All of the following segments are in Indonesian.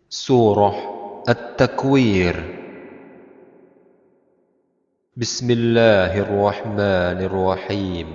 Surah At-Takwir. Bismillahirrahmanirrahim.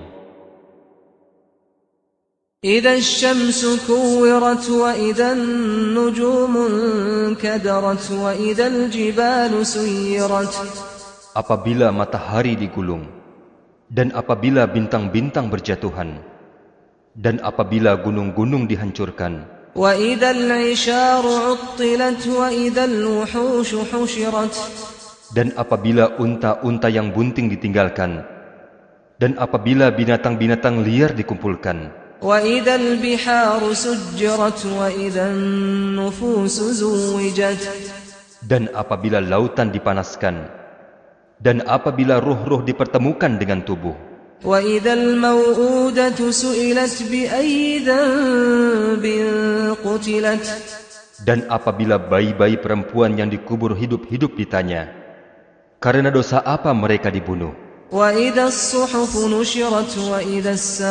إذا الشمس كورت وإذا النجوم انكدرت وإذا الجبال سيرت. Apabila matahari digulung, dan apabila bintang-bintang berjatuhan, dan apabila gunung-gunung dihancurkan, وإذا العشار عطلت وإذا الوحوش حشرت. dan apabila unta-unta yang bunting ditinggalkan, dan apabila binatang-binatang liar dikumpulkan, وإذا البحار سجرت وإذا النفوس زوجت. dan apabila lautan dipanaskan, dan apabila ruh-ruh dipertemukan dengan tubuh, وإذا الموءودة سئلت بأي ذنب قتلت. dan apabila bayi-bayi perempuan yang dikubur hidup-hidup ditanya, karena dosa apa mereka dibunuh? وإذا الصحف نشرت وإذا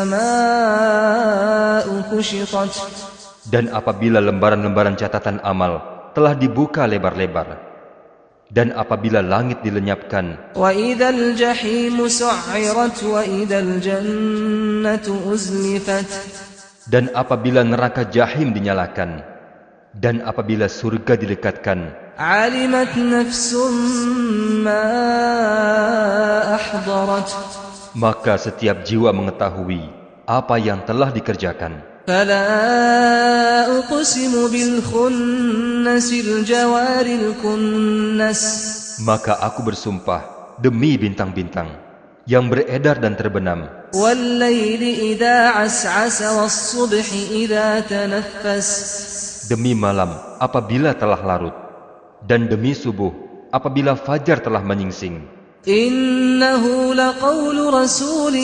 السماء كشطت. Dan apabila lembaran-lembaran catatan amal telah dibuka lebar-lebar, dan apabila langit dilenyapkan, وإذا الجحيم سعرت وإذا الجنة أزلفت. dan apabila neraka jahim dinyalakan, dan apabila surga didekatkan, علمت نفس ما أحضرت. maka setiap jiwa mengetahui apa yang telah dikerjakan. فلا أقسم بالخنس الجوار الكنس. Maka aku bersumpah demi bintang-bintang yang beredar dan terbenam, والليل إذا عسعس والصبح إذا تنفس. demi malam apabila telah larut, dan demi subuh apabila fajar telah menyingsing. إنه لقول رسول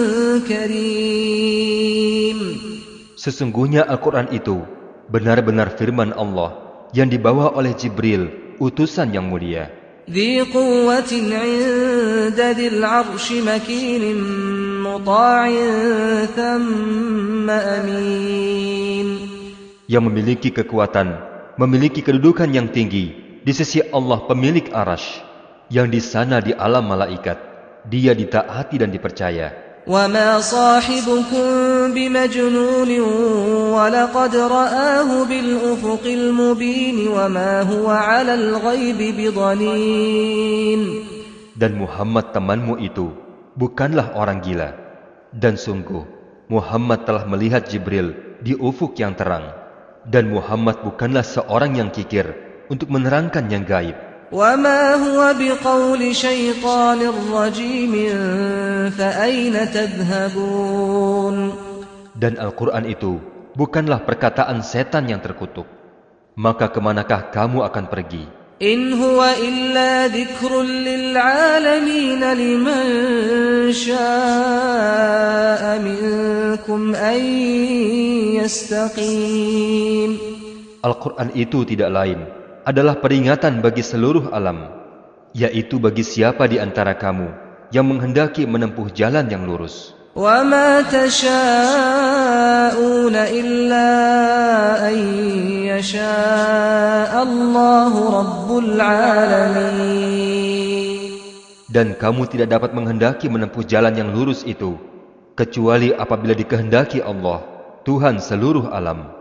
كريم. Sesungguhnya Al-Quran itu benar-benar firman Allah yang dibawa oleh Jibril, utusan yang mulia, ذي قوة عند ذي العرش مكين مطاع ثم أمين. yang memiliki kekuatan, memiliki kedudukan yang tinggi di sisi Allah pemilik Arash, yang di sana di alam malaikat dia ditaati dan dipercaya. وما صاحبكم بمجنون ولقد رآه بالأفق المبين وما هو على الغيب بضنين. Dan Muhammad temanmu itu bukanlah orang gila, dan sungguh Muhammad telah melihat Jibril di ufuk yang terang, dan Muhammad bukanlah seorang yang kikir untuk menerangkan yang gaib. وما هو بقول شيطان رجيم فأين تذهبون. Dan Al-Quran itu bukanlah perkataan setan yang terkutuk, maka kemanakah kamu akan pergi? إن هو إلا ذكر للعالمين لمن شاء منكم أن يستقيم. Al-Quran itu tidak lain adalah peringatan bagi seluruh alam, yaitu bagi siapa di antara kamu yang menghendaki menempuh jalan yang lurus. وما تشاءون إلا أن يشاء الله رب العالمين. Dan kamu tidak dapat menghendaki menempuh jalan yang lurus itu, kecuali apabila dikehendaki Allah, Tuhan seluruh alam.